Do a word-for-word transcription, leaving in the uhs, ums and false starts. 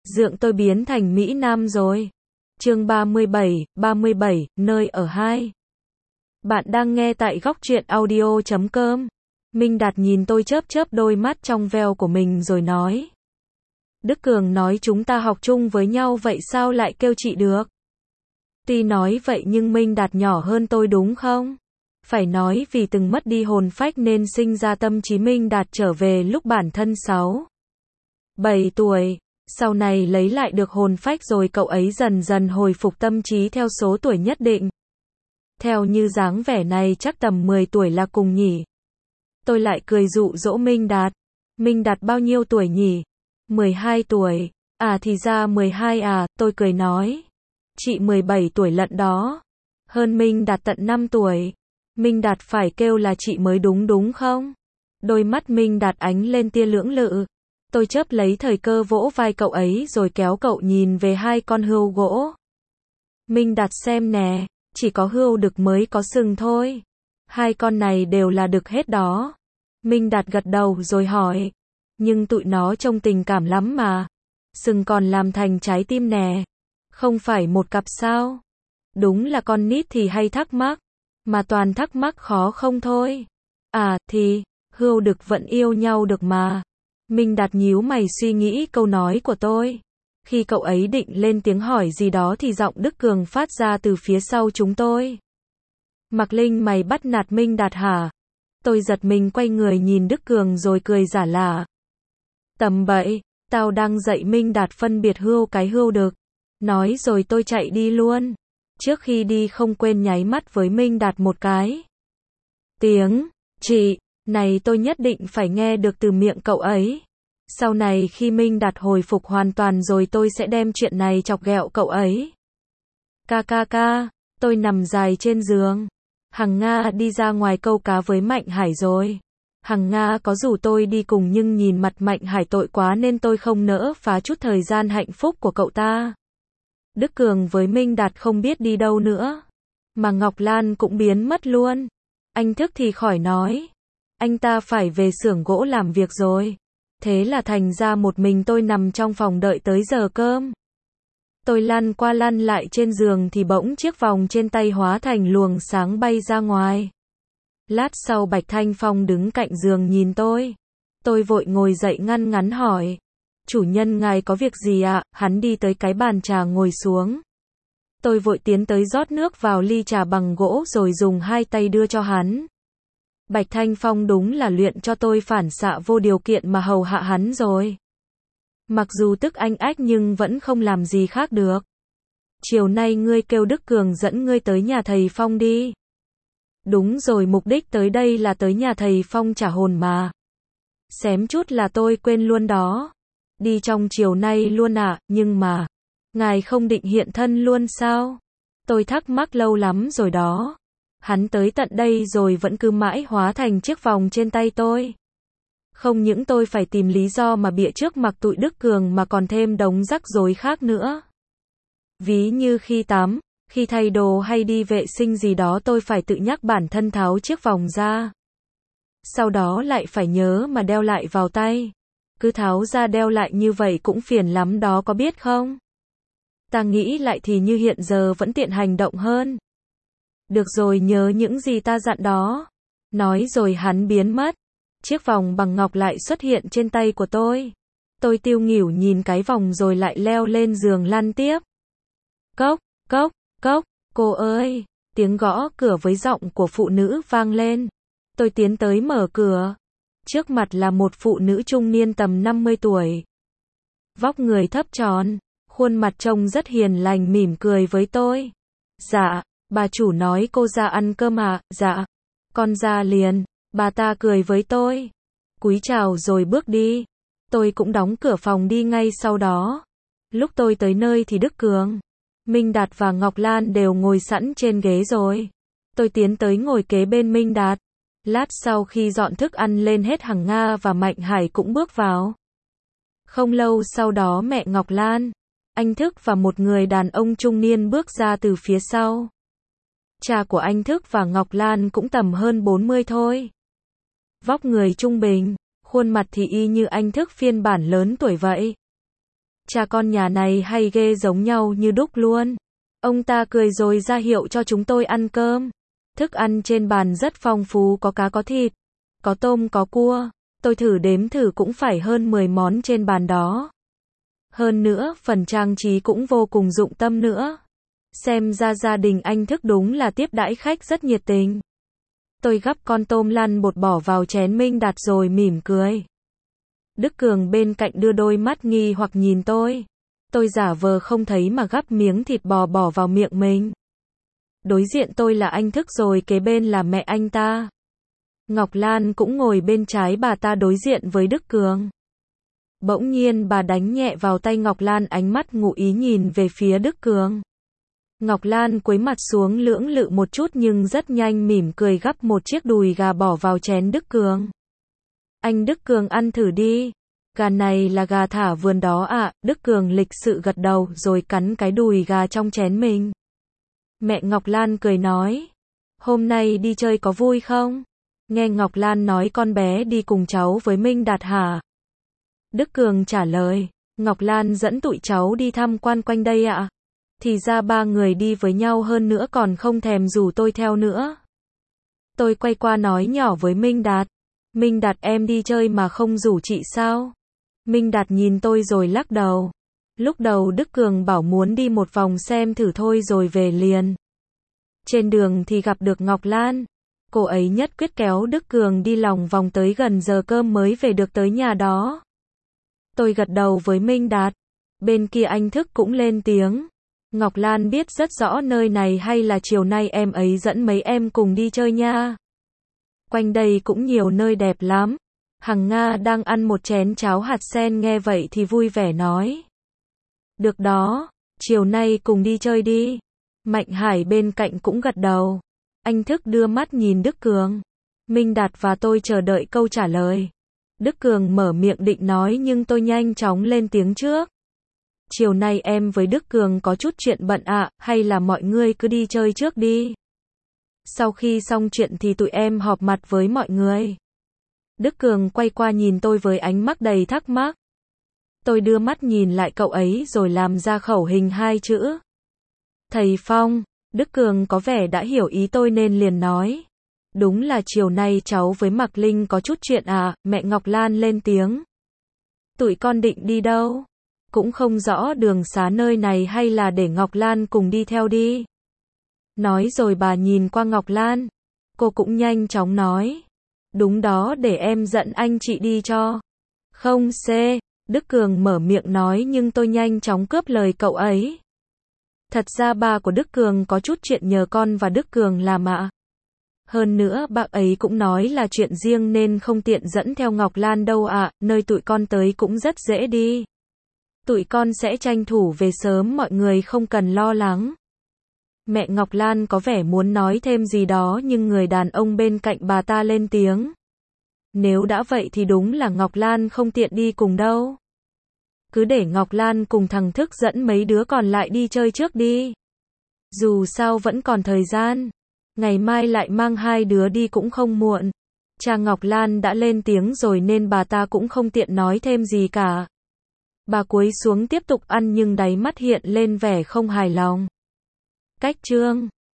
Dượng tôi biến thành Mỹ Nam rồi. Chương ba mươi bảy, ba mươi bảy, nơi ở hai. Bạn đang nghe tại góc truyện audio chấm com. Minh Đạt nhìn tôi chớp chớp đôi mắt trong veo của mình rồi nói. Đức Cường nói chúng ta học chung với nhau vậy sao lại kêu chị được? Tuy nói vậy nhưng Minh Đạt nhỏ hơn tôi đúng không? Phải nói vì từng mất đi hồn phách nên sinh ra tâm trí Minh Đạt trở về lúc bản thân sáu, bảy tuổi. Sau này lấy lại được hồn phách rồi cậu ấy dần dần hồi phục tâm trí theo số tuổi nhất định. Theo như dáng vẻ này chắc tầm mười tuổi là cùng nhỉ. Tôi lại cười dụ dỗ Minh Đạt. Minh Đạt bao nhiêu tuổi nhỉ? mười hai tuổi. À thì ra mười hai à, tôi cười nói. Chị mười bảy tuổi lận đó. Hơn Minh Đạt tận năm tuổi. Minh Đạt phải kêu là chị mới đúng đúng không? Đôi mắt Minh Đạt ánh lên tia lưỡng lự. Tôi chớp lấy thời cơ vỗ vai cậu ấy rồi kéo cậu nhìn về hai con hươu gỗ. Minh Đạt xem nè, chỉ có hươu đực mới có sừng thôi. Hai con này đều là đực hết đó. Minh Đạt gật đầu rồi hỏi. Nhưng tụi nó trông tình cảm lắm mà. Sừng còn làm thành trái tim nè. Không phải một cặp sao? Đúng là con nít thì hay thắc mắc. Mà toàn thắc mắc khó không thôi. À, thì, hươu đực vẫn yêu nhau được mà. Minh Đạt nhíu mày suy nghĩ câu nói của tôi. Khi cậu ấy định lên tiếng hỏi gì đó thì giọng Đức Cường phát ra từ phía sau chúng tôi. Mạc Linh mày bắt nạt Minh Đạt hả? Tôi giật mình quay người nhìn Đức Cường rồi cười giả lả. Tầm bậy, tao đang dạy Minh Đạt phân biệt hươu cái hươu đực. Nói rồi tôi chạy đi luôn. Trước khi đi không quên nháy mắt với Minh Đạt một cái. Tiếng, chị, này tôi nhất định phải nghe được từ miệng cậu ấy. Sau này khi Minh Đạt hồi phục hoàn toàn rồi tôi sẽ đem chuyện này chọc ghẹo cậu ấy. Ca ca ca, tôi nằm dài trên giường. Hằng Nga đi ra ngoài câu cá với Mạnh Hải rồi. Hằng Nga có rủ tôi đi cùng nhưng nhìn mặt Mạnh Hải tội quá nên tôi không nỡ phá chút thời gian hạnh phúc của cậu ta. Đức Cường với Minh Đạt không biết đi đâu nữa. Mà Ngọc Lan cũng biến mất luôn. Anh Thức thì khỏi nói. Anh ta phải về xưởng gỗ làm việc rồi. Thế là thành ra một mình tôi nằm trong phòng đợi tới giờ cơm. Tôi lăn qua lăn lại trên giường thì bỗng chiếc vòng trên tay hóa thành luồng sáng bay ra ngoài. Lát sau Bạch Thanh Phong đứng cạnh giường nhìn tôi. Tôi vội ngồi dậy ngăn ngắn hỏi. Chủ nhân ngài có việc gì ạ? Hắn đi tới cái bàn trà ngồi xuống. Tôi vội tiến tới rót nước vào ly trà bằng gỗ rồi dùng hai tay đưa cho hắn. Bạch Thanh Phong đúng là luyện cho tôi phản xạ vô điều kiện mà hầu hạ hắn rồi. Mặc dù tức anh ách nhưng vẫn không làm gì khác được. Chiều nay ngươi kêu Đức Cường dẫn ngươi tới nhà thầy Phong đi. Đúng rồi, mục đích tới đây là tới nhà thầy Phong trả hồn mà. Xém chút là tôi quên luôn đó. Đi trong chiều nay luôn à, nhưng mà, ngài không định hiện thân luôn sao? Tôi thắc mắc lâu lắm rồi đó. Hắn tới tận đây rồi vẫn cứ mãi hóa thành chiếc vòng trên tay tôi. Không những tôi phải tìm lý do mà bịa trước mặt tụi Đức Cường mà còn thêm đống rắc rối khác nữa. Ví như khi tắm, khi thay đồ hay đi vệ sinh gì đó tôi phải tự nhắc bản thân tháo chiếc vòng ra. Sau đó lại phải nhớ mà đeo lại vào tay. Cứ tháo ra đeo lại như vậy cũng phiền lắm đó có biết không? Ta nghĩ lại thì như hiện giờ vẫn tiện hành động hơn. Được rồi, nhớ những gì ta dặn đó. Nói rồi hắn biến mất. Chiếc vòng bằng ngọc lại xuất hiện trên tay của tôi. Tôi tiêu nghỉu nhìn cái vòng rồi lại leo lên giường lăn tiếp. Cốc, cốc, cốc, cô ơi. Tiếng gõ cửa với giọng của phụ nữ vang lên. Tôi tiến tới mở cửa. Trước mặt là một phụ nữ trung niên tầm năm mươi tuổi. Vóc người thấp tròn, khuôn mặt trông rất hiền lành mỉm cười với tôi. Dạ, bà chủ nói cô ra ăn cơm à? Dạ, con ra liền. Bà ta cười với tôi. Cúi chào rồi bước đi. Tôi cũng đóng cửa phòng đi ngay sau đó. Lúc tôi tới nơi thì Đức Cường, Minh Đạt và Ngọc Lan đều ngồi sẵn trên ghế rồi. Tôi tiến tới ngồi kế bên Minh Đạt. Lát sau khi dọn thức ăn lên hết Hằng Nga và Mạnh Hải cũng bước vào. Không lâu sau đó mẹ Ngọc Lan, anh Thức và một người đàn ông trung niên bước ra từ phía sau. Cha của anh Thức và Ngọc Lan cũng tầm hơn bốn mươi thôi. Vóc người trung bình, khuôn mặt thì y như anh Thức phiên bản lớn tuổi vậy. Cha con nhà này hay ghê, giống nhau như đúc luôn. Ông ta cười rồi ra hiệu cho chúng tôi ăn cơm. Thức ăn trên bàn rất phong phú, có cá có thịt, có tôm có cua. Tôi thử đếm thử cũng phải hơn mười món trên bàn đó. Hơn nữa, phần trang trí cũng vô cùng dụng tâm nữa. Xem ra gia đình anh Thức đúng là tiếp đãi khách rất nhiệt tình. Tôi gắp con tôm lăn bột bỏ vào chén Minh Đạt rồi mỉm cười. Đức Cường bên cạnh đưa đôi mắt nghi hoặc nhìn tôi. Tôi giả vờ không thấy mà gắp miếng thịt bò bỏ vào miệng mình. Đối diện tôi là anh Thức rồi kế bên là mẹ anh ta. Ngọc Lan cũng ngồi bên trái bà ta đối diện với Đức Cường. Bỗng nhiên bà đánh nhẹ vào tay Ngọc Lan, ánh mắt ngụ ý nhìn về phía Đức Cường. Ngọc Lan cúi mặt xuống lưỡng lự một chút nhưng rất nhanh mỉm cười gắp một chiếc đùi gà bỏ vào chén Đức Cường. Anh Đức Cường ăn thử đi. Gà này là gà thả vườn đó ạ. À? Đức Cường lịch sự gật đầu rồi cắn cái đùi gà trong chén mình. Mẹ Ngọc Lan cười nói. Hôm nay đi chơi có vui không? Nghe Ngọc Lan nói con bé đi cùng cháu với Minh Đạt hả? Đức Cường trả lời. Ngọc Lan dẫn tụi cháu đi tham quan quanh đây ạ. À? Thì ra ba người đi với nhau, hơn nữa còn không thèm rủ tôi theo nữa. Tôi quay qua nói nhỏ với Minh Đạt. Minh Đạt, em đi chơi mà không rủ chị sao? Minh Đạt nhìn tôi rồi lắc đầu. Lúc đầu Đức Cường bảo muốn đi một vòng xem thử thôi rồi về liền. Trên đường thì gặp được Ngọc Lan. Cô ấy nhất quyết kéo Đức Cường đi lòng vòng tới gần giờ cơm mới về được tới nhà đó. Tôi gật đầu với Minh Đạt. Bên kia anh Thức cũng lên tiếng. Ngọc Lan biết rất rõ nơi này, hay là chiều nay em ấy dẫn mấy em cùng đi chơi nha. Quanh đây cũng nhiều nơi đẹp lắm. Hằng Nga đang ăn một chén cháo hạt sen nghe vậy thì vui vẻ nói. Được đó, chiều nay cùng đi chơi đi. Mạnh Hải bên cạnh cũng gật đầu. Anh Thức đưa mắt nhìn Đức Cường. Minh Đạt và tôi chờ đợi câu trả lời. Đức Cường mở miệng định nói nhưng tôi nhanh chóng lên tiếng trước. Chiều nay em với Đức Cường có chút chuyện bận ạ, à, hay là mọi người cứ đi chơi trước đi. Sau khi xong chuyện thì tụi em họp mặt với mọi người. Đức Cường quay qua nhìn tôi với ánh mắt đầy thắc mắc. Tôi đưa mắt nhìn lại cậu ấy rồi làm ra khẩu hình hai chữ. Thầy Phong. Đức Cường có vẻ đã hiểu ý tôi nên liền nói. Đúng là chiều nay cháu với Mạc Linh có chút chuyện à, mẹ Ngọc Lan lên tiếng. Tụi con định đi đâu? Cũng không rõ đường xá nơi này, hay là để Ngọc Lan cùng đi theo đi. Nói rồi bà nhìn qua Ngọc Lan. Cô cũng nhanh chóng nói. Đúng đó, để em dẫn anh chị đi cho. Không C. Đức Cường mở miệng nói nhưng tôi nhanh chóng cướp lời cậu ấy. Thật ra ba của Đức Cường có chút chuyện nhờ con và Đức Cường làm ạ. Hơn nữa bác ấy cũng nói là chuyện riêng nên không tiện dẫn theo Ngọc Lan đâu ạ, nơi tụi con tới cũng rất dễ đi. Tụi con sẽ tranh thủ về sớm, mọi người không cần lo lắng. Mẹ Ngọc Lan có vẻ muốn nói thêm gì đó nhưng người đàn ông bên cạnh bà ta lên tiếng. Nếu đã vậy thì đúng là Ngọc Lan không tiện đi cùng đâu. Cứ để Ngọc Lan cùng thằng Thức dẫn mấy đứa còn lại đi chơi trước đi. Dù sao vẫn còn thời gian. Ngày mai lại mang hai đứa đi cũng không muộn. Cha Ngọc Lan đã lên tiếng rồi nên bà ta cũng không tiện nói thêm gì cả. Bà cúi xuống tiếp tục ăn nhưng đáy mắt hiện lên vẻ không hài lòng. Cách chương